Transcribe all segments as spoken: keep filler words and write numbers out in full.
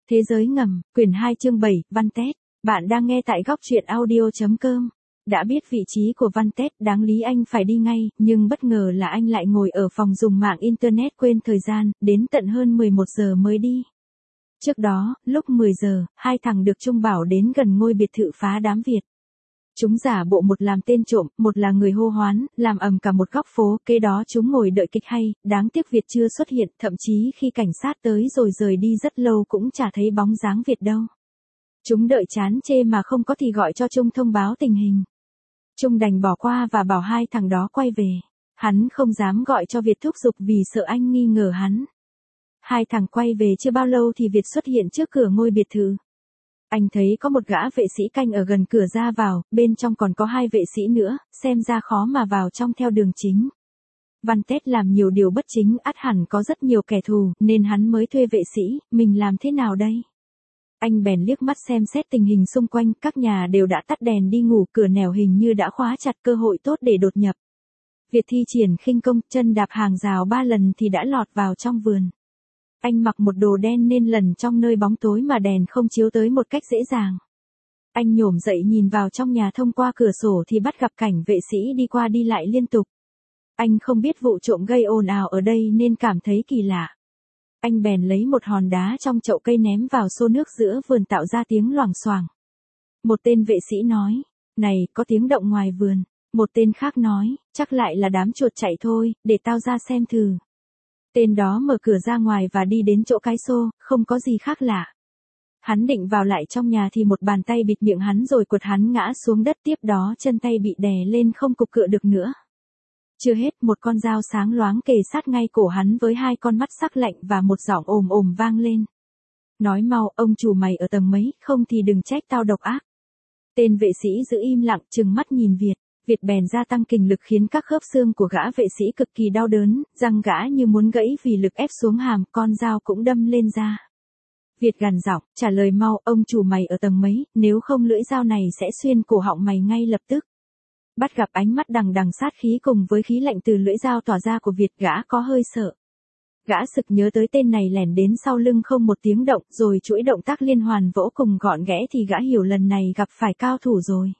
Thế giới ngầm, quyển hai chương bảy, Văn Tét. Bạn đang nghe tại góc truyện audio.com. Đã biết vị trí của Văn Tét, đáng lý anh phải đi ngay, nhưng bất ngờ là anh lại ngồi ở phòng dùng mạng Internet quên thời gian, đến tận hơn mười một giờ mới đi. Trước đó, lúc mười giờ, hai thằng được Trung bảo đến gần ngôi biệt thự phá đám Việt. Chúng giả bộ một làm tên trộm, một là người hô hoán, làm ầm cả một góc phố, kế đó chúng ngồi đợi kịch hay, đáng tiếc Việt chưa xuất hiện, thậm chí khi cảnh sát tới rồi rời đi rất lâu cũng chả thấy bóng dáng Việt đâu. Chúng đợi chán chê mà không có thì gọi cho Trung thông báo tình hình. Trung đành bỏ qua và bảo hai thằng đó quay về. Hắn không dám gọi cho Việt thúc giục vì sợ anh nghi ngờ hắn. Hai thằng quay về chưa bao lâu thì Việt xuất hiện trước cửa ngôi biệt thự. Anh thấy có một gã vệ sĩ canh ở gần cửa ra vào, bên trong còn có hai vệ sĩ nữa, xem ra khó mà vào trong theo đường chính. Văn Tét làm nhiều điều bất chính, ắt hẳn có rất nhiều kẻ thù, nên hắn mới thuê vệ sĩ, mình làm thế nào đây? Anh bèn liếc mắt xem xét tình hình xung quanh, các nhà đều đã tắt đèn đi ngủ, cửa nẻo hình như đã khóa chặt, cơ hội tốt để đột nhập. Việt thi triển khinh công, chân đạp hàng rào ba lần thì đã lọt vào trong vườn. Anh mặc một đồ đen nên lần trong nơi bóng tối mà đèn không chiếu tới một cách dễ dàng. Anh nhổm dậy nhìn vào trong nhà thông qua cửa sổ thì bắt gặp cảnh vệ sĩ đi qua đi lại liên tục. Anh không biết vụ trộm gây ồn ào ở đây nên cảm thấy kỳ lạ. Anh bèn lấy một hòn đá trong chậu cây ném vào xô nước giữa vườn tạo ra tiếng loảng xoảng. Một tên vệ sĩ nói, này, có tiếng động ngoài vườn. Một tên khác nói, chắc lại là đám chuột chạy thôi, để tao ra xem thử. Tên đó mở cửa ra ngoài và đi đến chỗ cái xô, không có gì khác lạ. Hắn định vào lại trong nhà thì một bàn tay bịt miệng hắn rồi quật hắn ngã xuống đất, tiếp đó chân tay bị đè lên không cục cựa được nữa. Chưa hết, một con dao sáng loáng kề sát ngay cổ hắn với hai con mắt sắc lạnh và một giọng ồm ồm vang lên. Nói mau, ông chủ mày ở tầng mấy, không thì đừng trách tao độc ác. Tên vệ sĩ giữ im lặng, trừng mắt nhìn Việt. Việt bèn gia tăng kình lực khiến các khớp xương của gã vệ sĩ cực kỳ đau đớn, răng gã như muốn gãy vì lực ép xuống hàm, con dao cũng đâm lên da. Việt gằn giọng, trả lời mau, ông chủ mày ở tầng mấy, nếu không lưỡi dao này sẽ xuyên cổ họng mày ngay lập tức. Bắt gặp ánh mắt đằng đằng sát khí cùng với khí lạnh từ lưỡi dao tỏa ra của Việt, gã có hơi sợ. Gã sực nhớ tới tên này lẻn đến sau lưng không một tiếng động, rồi chuỗi động tác liên hoàn vỗ cùng gọn ghẽ thì gã hiểu lần này gặp phải cao thủ rồi.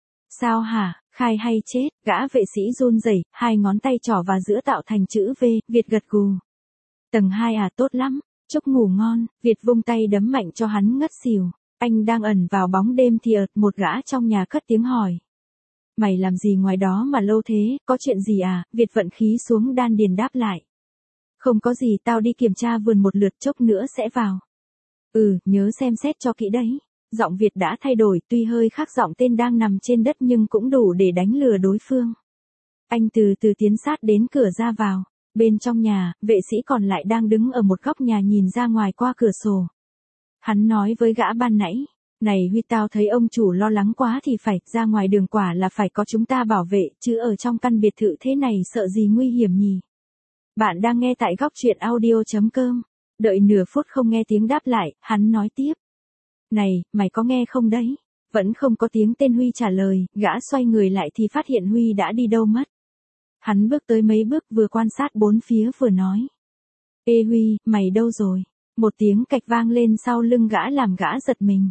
Sao hả, khai hay chết? Gã vệ sĩ run rẩy, hai ngón tay trỏ và giữa tạo thành chữ V, Việt gật gù. Tầng hai à, tốt lắm, chúc ngủ ngon. Việt vung tay đấm mạnh cho hắn ngất xỉu. Anh đang ẩn vào bóng đêm thì ợt một gã trong nhà cất tiếng hỏi. Mày làm gì ngoài đó mà lâu thế, có chuyện gì à? Việt vận khí xuống đan điền đáp lại. Không có gì, tao đi kiểm tra vườn một lượt, chốc nữa sẽ vào. Ừ, nhớ xem xét cho kỹ đấy. Giọng Việt đã thay đổi, tuy hơi khác giọng tên đang nằm trên đất nhưng cũng đủ để đánh lừa đối phương. Anh từ từ tiến sát đến cửa ra vào. Bên trong nhà, vệ sĩ còn lại đang đứng ở một góc nhà nhìn ra ngoài qua cửa sổ. Hắn nói với gã ban nãy, này Huy, tao thấy ông chủ lo lắng quá thì phải, ra ngoài đường quả là phải có chúng ta bảo vệ, chứ ở trong căn biệt thự thế này sợ gì nguy hiểm nhỉ. Bạn đang nghe tại góc truyện audio.com. Đợi nửa phút không nghe tiếng đáp lại, hắn nói tiếp. Này, mày có nghe không đấy? Vẫn không có tiếng tên Huy trả lời, gã xoay người lại thì phát hiện Huy đã đi đâu mất. Hắn bước tới mấy bước vừa quan sát bốn phía vừa nói. Ê Huy, mày đâu rồi? Một tiếng cạch vang lên sau lưng gã làm gã giật mình.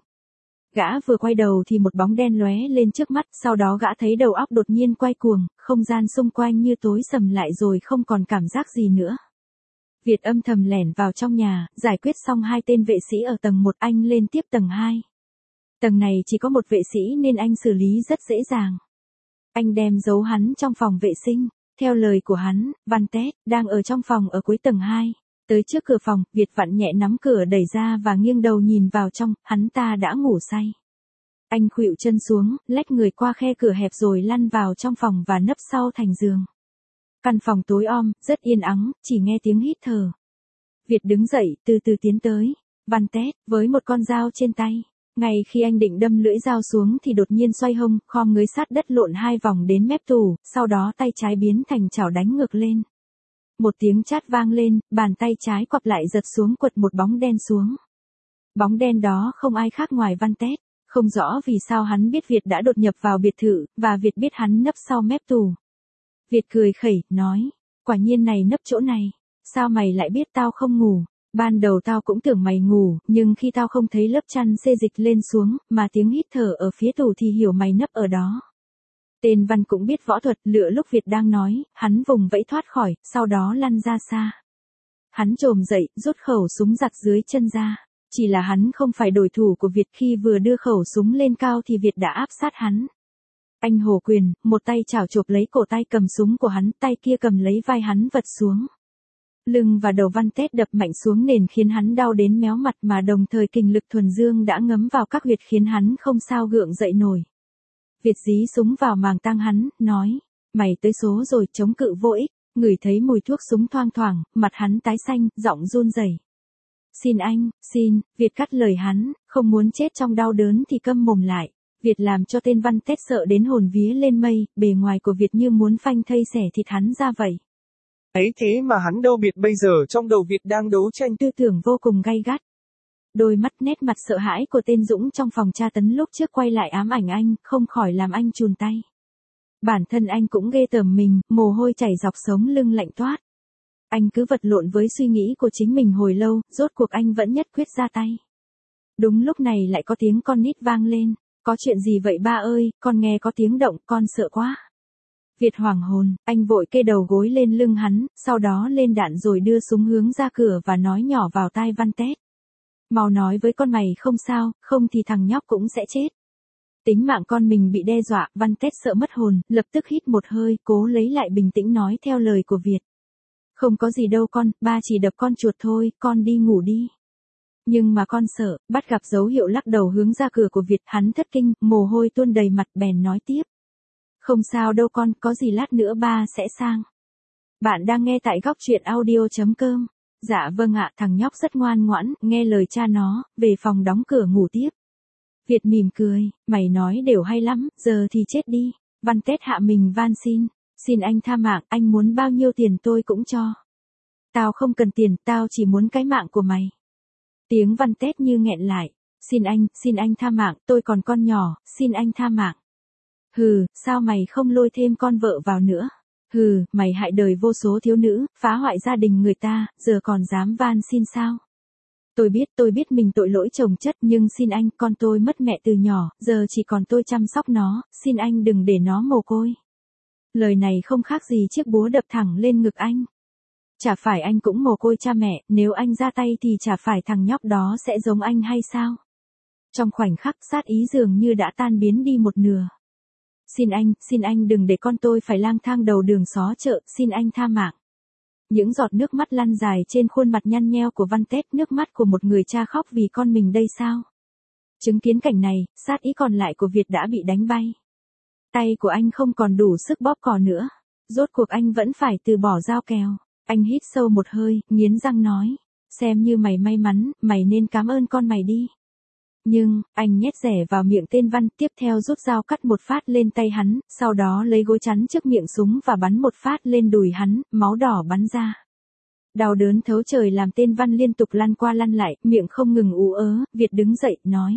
Gã vừa quay đầu thì một bóng đen lóe lên trước mắt, sau đó gã thấy đầu óc đột nhiên quay cuồng, không gian xung quanh như tối sầm lại rồi không còn cảm giác gì nữa. Việt âm thầm lẻn vào trong nhà, giải quyết xong hai tên vệ sĩ ở tầng một, anh lên tiếp tầng hai. Tầng này chỉ có một vệ sĩ nên anh xử lý rất dễ dàng. Anh đem giấu hắn trong phòng vệ sinh. Theo lời của hắn, Văn Tét đang ở trong phòng ở cuối tầng hai. Tới trước cửa phòng, Việt vặn nhẹ nắm cửa đẩy ra và nghiêng đầu nhìn vào trong, hắn ta đã ngủ say. Anh khuỵu chân xuống, lách người qua khe cửa hẹp rồi lăn vào trong phòng và nấp sau thành giường. Căn phòng tối om, rất yên ắng, chỉ nghe tiếng hít thở. Việt đứng dậy, từ từ tiến tới. Văn Tét, với một con dao trên tay. Ngay khi anh định đâm lưỡi dao xuống thì đột nhiên xoay hông, khom người sát đất lộn hai vòng đến mép tủ, sau đó tay trái biến thành chảo đánh ngược lên. Một tiếng chát vang lên, bàn tay trái quặp lại giật xuống quật một bóng đen xuống. Bóng đen đó không ai khác ngoài Văn Tét. Không rõ vì sao hắn biết Việt đã đột nhập vào biệt thự, và Việt biết hắn nấp sau mép tủ. Việt cười khẩy, nói, quả nhiên này nấp chỗ này, sao mày lại biết tao không ngủ? Ban đầu tao cũng tưởng mày ngủ, nhưng khi tao không thấy lớp chăn xê dịch lên xuống, mà tiếng hít thở ở phía tủ thì hiểu mày nấp ở đó. Tên Văn cũng biết võ thuật, lựa lúc Việt đang nói, hắn vùng vẫy thoát khỏi, sau đó lăn ra xa. Hắn trồm dậy, rút khẩu súng giặt dưới chân ra. Chỉ là hắn không phải đối thủ của Việt, khi vừa đưa khẩu súng lên cao thì Việt đã áp sát hắn. Anh hổ quyền, một tay chảo chộp lấy cổ tay cầm súng của hắn, tay kia cầm lấy vai hắn vật xuống. Lưng và đầu Văn Tết đập mạnh xuống nền khiến hắn đau đến méo mặt, mà đồng thời kình lực thuần dương đã ngấm vào các huyệt khiến hắn không sao gượng dậy nổi. Việt dí súng vào màng tang hắn, nói, mày tới số rồi, chống cự vô ích. Ngửi thấy mùi thuốc súng thoang thoảng, mặt hắn tái xanh, giọng run rẩy. Xin anh, xin, Việt cắt lời hắn, không muốn chết trong đau đớn thì câm mồm lại. Việt làm cho tên Văn Tết sợ đến hồn vía lên mây, bề ngoài của Việt như muốn phanh thây xẻ thịt hắn ra vậy. Ấy thế mà hắn đâu biết bây giờ trong đầu Việt đang đấu tranh tư tưởng vô cùng gay gắt. Đôi mắt nét mặt sợ hãi của tên Dũng trong phòng tra tấn lúc trước quay lại ám ảnh anh, không khỏi làm anh chùn tay. Bản thân anh cũng ghê tởm mình, mồ hôi chảy dọc sống lưng lạnh toát. Anh cứ vật lộn với suy nghĩ của chính mình hồi lâu, rốt cuộc anh vẫn nhất quyết ra tay. Đúng lúc này lại có tiếng con nít vang lên. Có chuyện gì vậy ba ơi, con nghe có tiếng động, con sợ quá. Việt hoảng hồn, anh vội kê đầu gối lên lưng hắn, sau đó lên đạn rồi đưa súng hướng ra cửa và nói nhỏ vào tai Văn Tết. Mau nói với con mày không sao, không thì thằng nhóc cũng sẽ chết. Tính mạng con mình bị đe dọa, Văn Tết sợ mất hồn, lập tức hít một hơi, cố lấy lại bình tĩnh nói theo lời của Việt. Không có gì đâu con, ba chỉ đập con chuột thôi, con đi ngủ đi. Nhưng mà con sợ, bắt gặp dấu hiệu lắc đầu hướng ra cửa của Việt, hắn thất kinh, mồ hôi tuôn đầy mặt, bèn nói tiếp. Không sao đâu con, có gì lát nữa ba sẽ sang. Bạn đang nghe tại góc truyện audio chấm com. Dạ vâng ạ, thằng nhóc rất ngoan ngoãn, nghe lời cha nó, về phòng đóng cửa ngủ tiếp. Việt mỉm cười, mày nói đều hay lắm, giờ thì chết đi. Văn Tết hạ mình van xin, xin anh tha mạng, anh muốn bao nhiêu tiền tôi cũng cho. Tao không cần tiền, tao chỉ muốn cái mạng của mày. Tiếng Văn Tết như nghẹn lại, xin anh, xin anh tha mạng, tôi còn con nhỏ, xin anh tha mạng. Hừ, sao mày không lôi thêm con vợ vào nữa? Hừ, mày hại đời vô số thiếu nữ, phá hoại gia đình người ta, giờ còn dám van xin sao? Tôi biết, tôi biết mình tội lỗi chồng chất, nhưng xin anh, con tôi mất mẹ từ nhỏ, giờ chỉ còn tôi chăm sóc nó, xin anh đừng để nó mồ côi. Lời này không khác gì chiếc búa đập thẳng lên ngực anh. Chả phải anh cũng mồ côi cha mẹ, nếu anh ra tay thì chả phải thằng nhóc đó sẽ giống anh hay sao? Trong khoảnh khắc sát ý dường như đã tan biến đi một nửa. Xin anh, xin anh đừng để con tôi phải lang thang đầu đường xó chợ, xin anh tha mạng. Những giọt nước mắt lăn dài trên khuôn mặt nhăn nheo của Văn Tết, nước mắt của một người cha khóc vì con mình đây sao? Chứng kiến cảnh này, sát ý còn lại của Việt đã bị đánh bay. Tay của anh không còn đủ sức bóp cò nữa. Rốt cuộc anh vẫn phải từ bỏ dao kèo. Anh hít sâu một hơi, nghiến răng nói. Xem như mày may mắn, mày nên cảm ơn con mày đi. Nhưng, anh nhét rẻ vào miệng tên Văn, tiếp theo rút dao cắt một phát lên tay hắn, sau đó lấy gối chắn trước miệng súng và bắn một phát lên đùi hắn, máu đỏ bắn ra. Đau đớn thấu trời làm tên Văn liên tục lăn qua lăn lại, miệng không ngừng ú ớ, Việt đứng dậy, nói.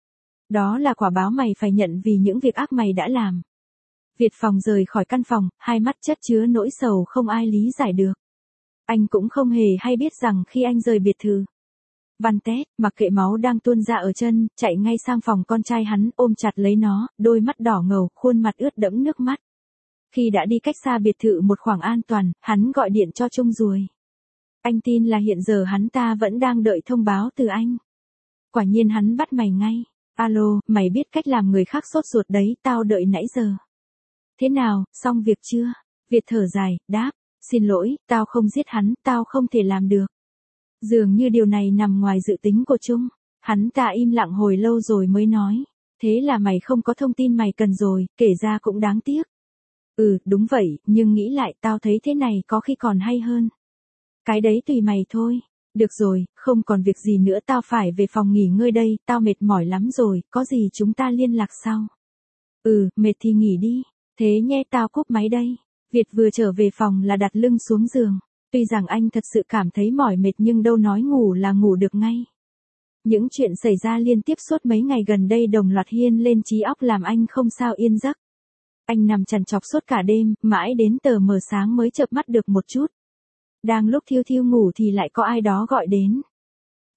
Đó là quả báo mày phải nhận vì những việc ác mày đã làm. Việt phòng rời khỏi căn phòng, hai mắt chất chứa nỗi sầu không ai lý giải được. Anh cũng không hề hay biết rằng khi anh rời biệt thự, Văn Tết, mặc kệ máu đang tuôn ra ở chân, chạy ngay sang phòng con trai hắn, ôm chặt lấy nó, đôi mắt đỏ ngầu, khuôn mặt ướt đẫm nước mắt. Khi đã đi cách xa biệt thự một khoảng an toàn, hắn gọi điện cho Trung rồi. Anh tin là hiện giờ hắn ta vẫn đang đợi thông báo từ anh. Quả nhiên hắn bắt mày ngay. Alo, mày biết cách làm người khác sốt ruột đấy, tao đợi nãy giờ. Thế nào, xong việc chưa? Việt thở dài, đáp, xin lỗi, tao không giết hắn, tao không thể làm được. Dường như điều này nằm ngoài dự tính của Trung. Hắn ta im lặng hồi lâu rồi mới nói. Thế là mày không có thông tin mày cần rồi, kể ra cũng đáng tiếc. Ừ, đúng vậy, nhưng nghĩ lại tao thấy thế này có khi còn hay hơn. Cái đấy tùy mày thôi. Được rồi, không còn việc gì nữa, tao phải về phòng nghỉ ngơi đây, tao mệt mỏi lắm rồi, có gì chúng ta liên lạc sau. Ừ, mệt thì nghỉ đi. Thế nhé, tao cúp máy đây. Việt vừa trở về phòng là đặt lưng xuống giường. Tuy rằng anh thật sự cảm thấy mỏi mệt nhưng đâu nói ngủ là ngủ được ngay. Những chuyện xảy ra liên tiếp suốt mấy ngày gần đây đồng loạt hiên lên trí óc làm anh không sao yên giấc. Anh nằm trằn trọc suốt cả đêm, mãi đến tờ mờ sáng mới chợp mắt được một chút. Đang lúc thiêu thiêu ngủ thì lại có ai đó gọi đến.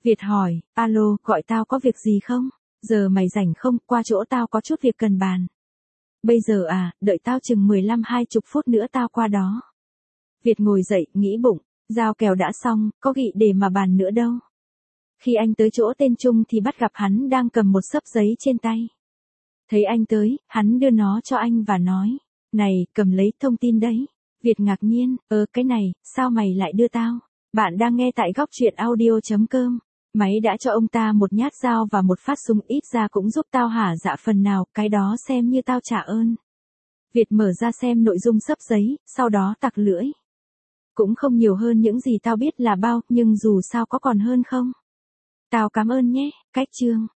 Việt hỏi, alo, gọi tao có việc gì không? Giờ mày rảnh không, qua chỗ tao có chút việc cần bàn. Bây giờ à, đợi tao chừng mười lăm hai mươi phút nữa tao qua đó. Việt ngồi dậy, nghĩ bụng, giao kèo đã xong, có gị để mà bàn nữa đâu. Khi anh tới chỗ tên Trung thì bắt gặp hắn đang cầm một xấp giấy trên tay. Thấy anh tới, hắn đưa nó cho anh và nói, này, cầm lấy thông tin đấy. Việt ngạc nhiên, ờ cái này, sao mày lại đưa tao? Bạn đang nghe tại góc truyện audio chấm com. Máy đã cho ông ta một nhát dao và một phát súng, ít ra cũng giúp tao hả dạ phần nào, cái đó xem như tao trả ơn. Việt mở ra xem nội dung xấp giấy, sau đó tặc lưỡi. Cũng không nhiều hơn những gì tao biết là bao, nhưng dù sao có còn hơn không? Tao cảm ơn nhé, cách chương.